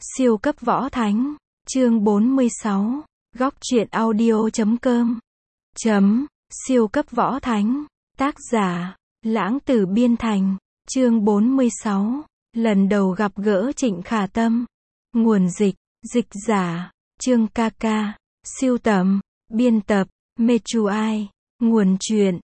Siêu cấp võ thánh, chương 46, góc truyện audio.com. Siêu cấp võ thánh, tác giả, Lãng Tử Biên Thành, chương 46, lần đầu gặp gỡ Trịnh Khả Tâm. Nguồn dịch, dịch giả, Trương Ca Ca, siêu tầm, biên tập, Mechuai, nguồn truyện,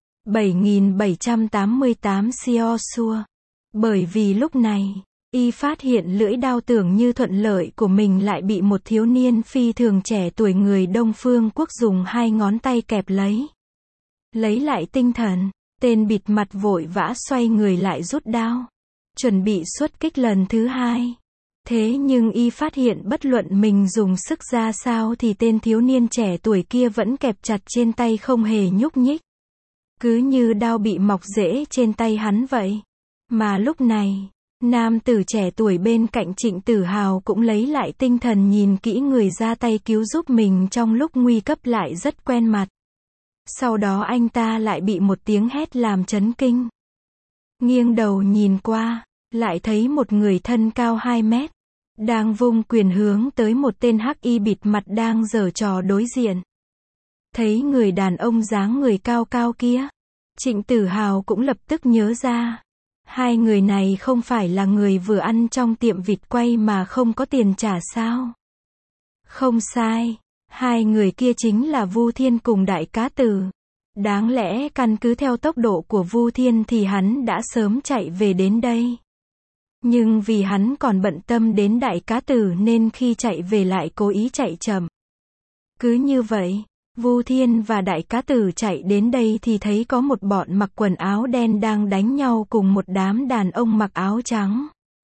7788 Siosua. Bởi vì lúc này, y phát hiện lưỡi đao tưởng như thuận lợi của mình lại bị một thiếu niên phi thường trẻ tuổi người Đông Phương Quốc dùng hai ngón tay kẹp lấy. Lấy lại tinh thần, tên bịt mặt vội vã xoay người lại rút đao, chuẩn bị xuất kích lần thứ hai. Thế nhưng y phát hiện bất luận mình dùng sức ra sao thì tên thiếu niên trẻ tuổi kia vẫn kẹp chặt trên tay không hề nhúc nhích. Cứ như đao bị mọc rễ trên tay hắn vậy. Mà lúc này, nam tử trẻ tuổi bên cạnh Trịnh Tử Hào cũng lấy lại tinh thần nhìn kỹ người ra tay cứu giúp mình trong lúc nguy cấp lại rất quen mặt. Sau đó anh ta lại bị một tiếng hét làm chấn kinh. Nghiêng đầu nhìn qua, lại thấy một người thân cao 2 mét, đang vung quyền hướng tới một tên hắc y bịt mặt đang giở trò đối diện. Thấy người đàn ông dáng người cao cao kia, Trịnh Tử Hào cũng lập tức nhớ ra. Hai người này không phải là người vừa ăn trong tiệm vịt quay mà không có tiền trả sao? Không sai, hai người kia chính là Vu Thiên cùng Đại Cá Tử. Đáng lẽ căn cứ theo tốc độ của Vu Thiên thì hắn đã sớm chạy về đến đây. Nhưng vì hắn còn bận tâm đến Đại Cá Tử nên khi chạy về lại cố ý chạy chậm. Cứ như vậy, Vu Thiên và Đại Cá Tử chạy đến đây thì thấy có một bọn mặc quần áo đen đang đánh nhau cùng một đám đàn ông mặc áo trắng.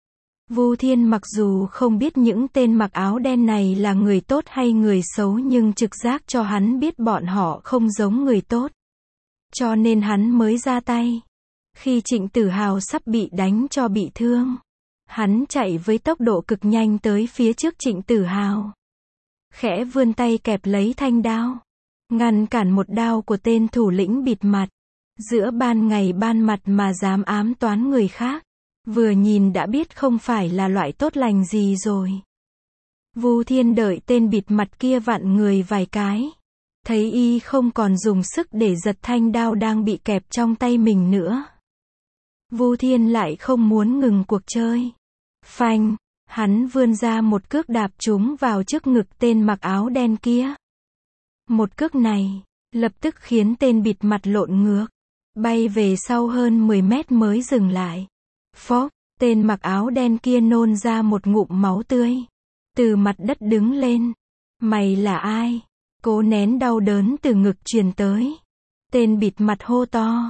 Vu Thiên mặc dù không biết những tên mặc áo đen này là người tốt hay người xấu nhưng trực giác cho hắn biết bọn họ không giống người tốt. Cho nên hắn mới ra tay. Khi Trịnh Tử Hào sắp bị đánh cho bị thương, hắn chạy với tốc độ cực nhanh tới phía trước Trịnh Tử Hào. Khẽ vươn tay kẹp lấy thanh đao, ngăn cản một đao của tên thủ lĩnh bịt mặt. Giữa ban ngày ban mặt mà dám ám toán người khác, vừa nhìn đã biết không phải là loại tốt lành gì rồi. Vu Thiên đợi tên bịt mặt kia vặn người vài cái, thấy y không còn dùng sức để giật thanh đao đang bị kẹp trong tay mình nữa. Vu Thiên lại không muốn ngừng cuộc chơi. Phanh, hắn vươn ra một cước đạp trúng vào trước ngực tên mặc áo đen kia. Một cước này, lập tức khiến tên bịt mặt lộn ngược, bay về sau hơn 10 mét mới dừng lại. Phốc, tên mặc áo đen kia nôn ra một ngụm máu tươi. Từ mặt đất đứng lên. Mày là ai? Cố nén đau đớn từ ngực truyền tới. Tên bịt mặt hô to.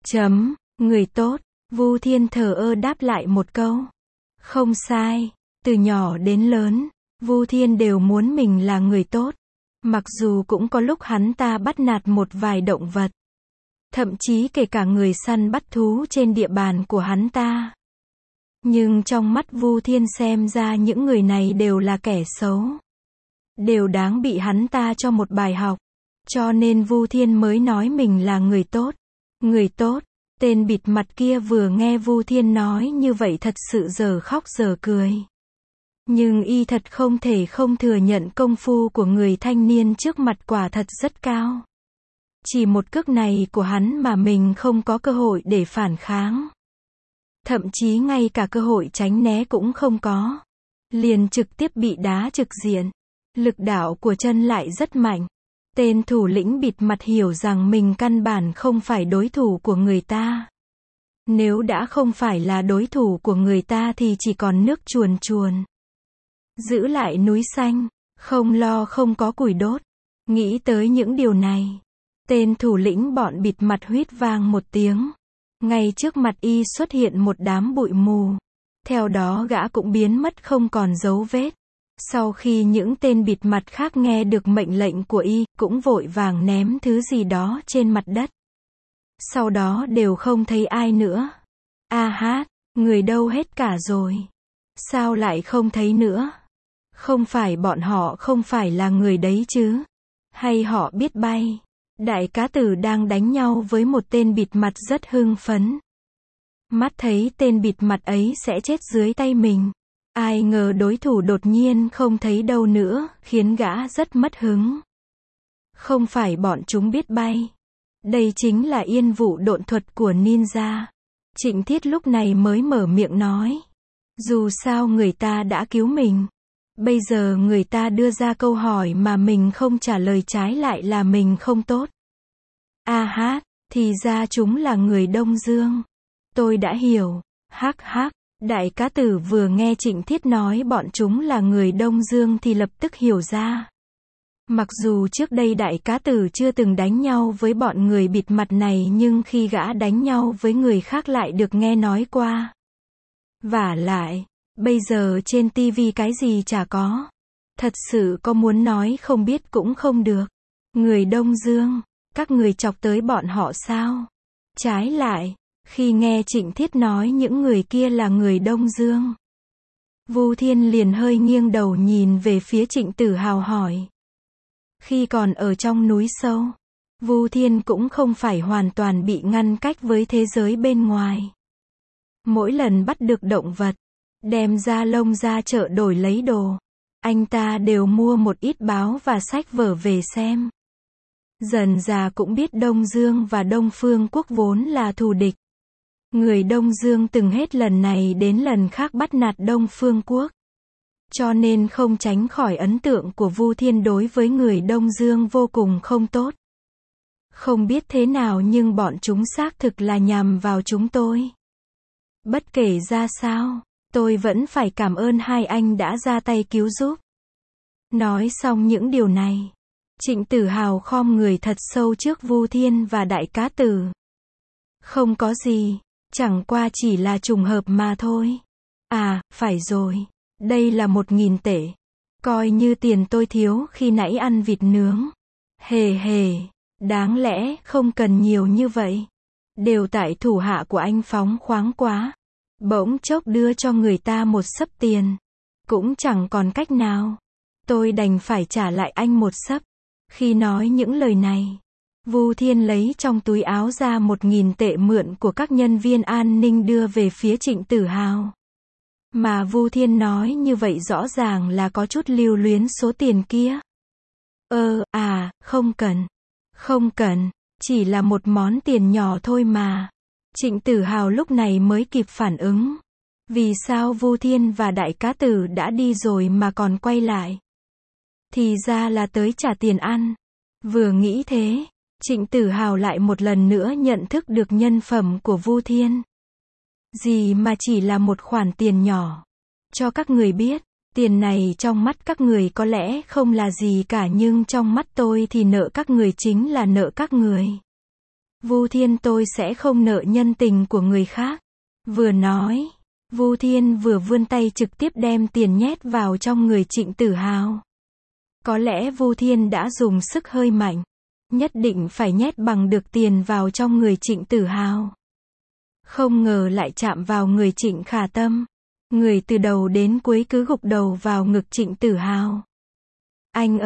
Người tốt. Vu Thiên thờ ơ đáp lại một câu. Không sai, từ nhỏ đến lớn, Vu Thiên đều muốn mình là người tốt. Mặc dù cũng có lúc hắn ta bắt nạt một vài động vật. Thậm chí kể cả người săn bắt thú trên địa bàn của hắn ta. Nhưng trong mắt Vu Thiên xem ra những người này đều là kẻ xấu. Đều đáng bị hắn ta cho một bài học. Cho nên Vu Thiên mới nói mình là người tốt. Người tốt. Tên bịt mặt kia vừa nghe Vu Thiên nói như vậy thật sự giờ khóc giờ cười. Nhưng y thật không thể không thừa nhận công phu của người thanh niên trước mặt quả thật rất cao. Chỉ một cước này của hắn mà mình không có cơ hội để phản kháng. Thậm chí ngay cả cơ hội tránh né cũng không có. Liền trực tiếp bị đá trực diện. Lực đạo của chân lại rất mạnh. Tên thủ lĩnh bịt mặt hiểu rằng mình căn bản không phải đối thủ của người ta. Nếu đã không phải là đối thủ của người ta thì chỉ còn nước chuồn chuồn. Giữ lại núi xanh, không lo không có củi đốt. Nghĩ tới những điều này, tên thủ lĩnh bọn bịt mặt huýt vang một tiếng. Ngay trước mặt y xuất hiện một đám bụi mù. Theo đó gã cũng biến mất không còn dấu vết. Sau khi những tên bịt mặt khác nghe được mệnh lệnh của y, cũng vội vàng ném thứ gì đó trên mặt đất. Sau đó đều không thấy ai nữa. A hát, người đâu hết cả rồi? Sao lại không thấy nữa? Không phải bọn họ không phải là người đấy chứ? Hay họ biết bay? Đại Cá Tử đang đánh nhau với một tên bịt mặt rất hưng phấn. Mắt thấy tên bịt mặt ấy sẽ chết dưới tay mình. Ai ngờ đối thủ đột nhiên không thấy đâu nữa, khiến gã rất mất hứng. Không phải bọn chúng biết bay. Đây chính là yên vụ độn thuật của ninja. Trịnh Thiết lúc này mới mở miệng nói. Dù sao người ta đã cứu mình. Bây giờ người ta đưa ra câu hỏi mà mình không trả lời, trái lại là mình không tốt. A hát, thì ra chúng là người Đông Dương. Tôi đã hiểu. Hắc hắc. Đại Cá Tử vừa nghe Trịnh Thiết nói bọn chúng là người Đông Dương thì lập tức hiểu ra. Mặc dù trước đây Đại Cá Tử chưa từng đánh nhau với bọn người bịt mặt này, nhưng khi gã đánh nhau với người khác lại được nghe nói qua. Vả lại, bây giờ trên tivi cái gì chả có. Thật sự có muốn nói không biết cũng không được. Người Đông Dương, các người chọc tới bọn họ sao? Trái lại, khi nghe Trịnh Thiết nói những người kia là người Đông Dương, Vu Thiên liền hơi nghiêng đầu nhìn về phía Trịnh Tử Hào hỏi. Khi còn ở trong núi sâu, Vu Thiên cũng không phải hoàn toàn bị ngăn cách với thế giới bên ngoài. Mỗi lần bắt được động vật, đem da lông ra chợ đổi lấy đồ, anh ta đều mua một ít báo và sách vở về xem. Dần dà cũng biết Đông Dương và Đông Phương Quốc vốn là thù địch. Người Đông Dương từng hết lần này đến lần khác bắt nạt Đông Phương Quốc. Cho nên không tránh khỏi ấn tượng của Vu Thiên đối với người Đông Dương vô cùng không tốt. Không biết thế nào nhưng bọn chúng xác thực là nhằm vào chúng tôi. Bất kể ra sao, tôi vẫn phải cảm ơn hai anh đã ra tay cứu giúp. Nói xong những điều này, Trịnh Tử Hào khom người thật sâu trước Vu Thiên và Đại Cá Tử. Không có gì, chẳng qua chỉ là trùng hợp mà thôi. À, phải rồi, đây là 1.000 tệ. Coi như tiền tôi thiếu khi nãy ăn vịt nướng. Hề hề, đáng lẽ không cần nhiều như vậy. Đều tại thủ hạ của anh phóng khoáng quá. Bỗng chốc đưa cho người ta một xấp tiền. Cũng chẳng còn cách nào. Tôi đành phải trả lại anh một xấp. Khi nói những lời này, Vu Thiên lấy trong túi áo ra 1.000 tệ mượn của các nhân viên an ninh đưa về phía Trịnh Tử Hào. Mà Vu Thiên nói như vậy rõ ràng là có chút lưu luyến số tiền kia. Không cần. Không cần, chỉ là một món tiền nhỏ thôi mà. Trịnh Tử Hào lúc này mới kịp phản ứng. Vì sao Vu Thiên và Đại Cá Tử đã đi rồi mà còn quay lại? Thì ra là tới trả tiền ăn. Vừa nghĩ thế, Trịnh Tử Hào lại một lần nữa nhận thức được nhân phẩm của Vu Thiên. Gì mà chỉ là một khoản tiền nhỏ. Cho các người biết, tiền này trong mắt các người có lẽ không là gì cả, nhưng trong mắt tôi thì nợ các người chính là nợ các người. Vu Thiên, tôi sẽ không nợ nhân tình của người khác. Vừa nói, Vu Thiên vừa vươn tay trực tiếp đem tiền nhét vào trong người Trịnh Tử Hào. Có lẽ Vu Thiên đã dùng sức hơi mạnh. Nhất định phải nhét bằng được tiền vào trong người Trịnh Tử Hào. Không ngờ lại chạm vào người Trịnh Khả Tâm. Người từ đầu đến cuối cứ gục đầu vào ngực Trịnh Tử Hào. Anh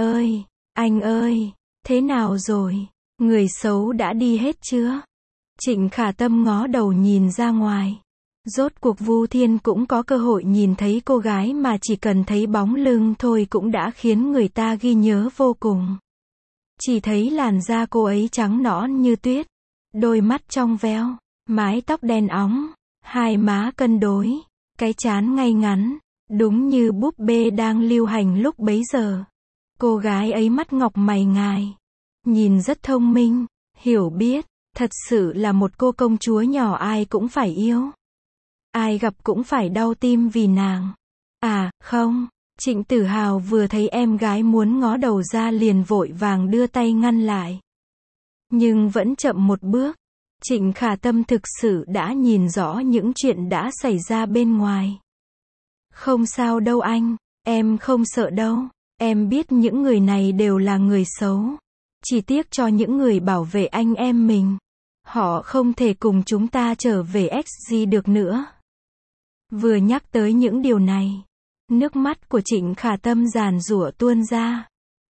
ơi, thế nào rồi? Người xấu đã đi hết chưa? Trịnh Khả Tâm ngó đầu nhìn ra ngoài. Rốt cuộc Vu Thiên cũng có cơ hội nhìn thấy cô gái mà chỉ cần thấy bóng lưng thôi cũng đã khiến người ta ghi nhớ vô cùng. Chỉ thấy làn da cô ấy trắng nõn như tuyết, đôi mắt trong veo, mái tóc đen óng, hai má cân đối, cái trán ngay ngắn, đúng như búp bê đang lưu hành lúc bấy giờ. Cô gái ấy mắt ngọc mày ngài, nhìn rất thông minh, hiểu biết, thật sự là một cô công chúa nhỏ ai cũng phải yêu. Ai gặp cũng phải đau tim vì nàng. Không, Trịnh Tử Hào vừa thấy em gái muốn ngó đầu ra liền vội vàng đưa tay ngăn lại. Nhưng vẫn chậm một bước. Trịnh Khả Tâm thực sự đã nhìn rõ những chuyện đã xảy ra bên ngoài. Không sao đâu anh, em không sợ đâu. Em biết những người này đều là người xấu. Chỉ tiếc cho những người bảo vệ anh em mình. Họ không thể cùng chúng ta trở về XG được nữa. Vừa nhắc tới những điều này, nước mắt của Trịnh Khả Tâm giàn giụa tuôn ra.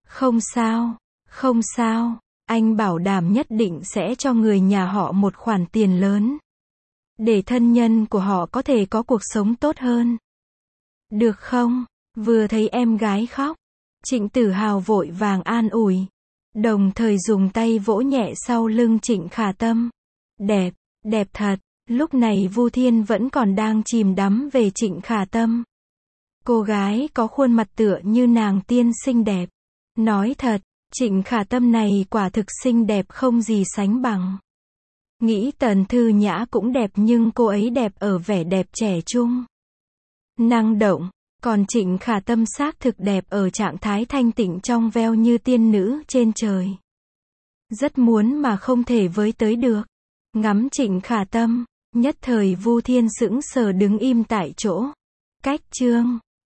Không sao, anh bảo đảm nhất định sẽ cho người nhà họ một khoản tiền lớn. Để thân nhân của họ có thể có cuộc sống tốt hơn. Được không? Vừa thấy em gái khóc, Trịnh Tử Hào vội vàng an ủi, đồng thời dùng tay vỗ nhẹ sau lưng Trịnh Khả Tâm. Đẹp, đẹp thật. Lúc này Vu Thiên vẫn còn đang chìm đắm về Trịnh Khả Tâm. Cô gái có khuôn mặt tựa như nàng tiên xinh đẹp. Nói thật, Trịnh Khả Tâm này quả thực xinh đẹp không gì sánh bằng. Nghĩ Tần Thư Nhã cũng đẹp nhưng cô ấy đẹp ở vẻ đẹp trẻ trung, năng động, còn Trịnh Khả Tâm xác thực đẹp ở trạng thái thanh tịnh trong veo như tiên nữ trên trời. Rất muốn mà không thể với tới được. Ngắm Trịnh Khả Tâm, nhất thời Vu Thiên sững sờ đứng im tại chỗ. Cách chương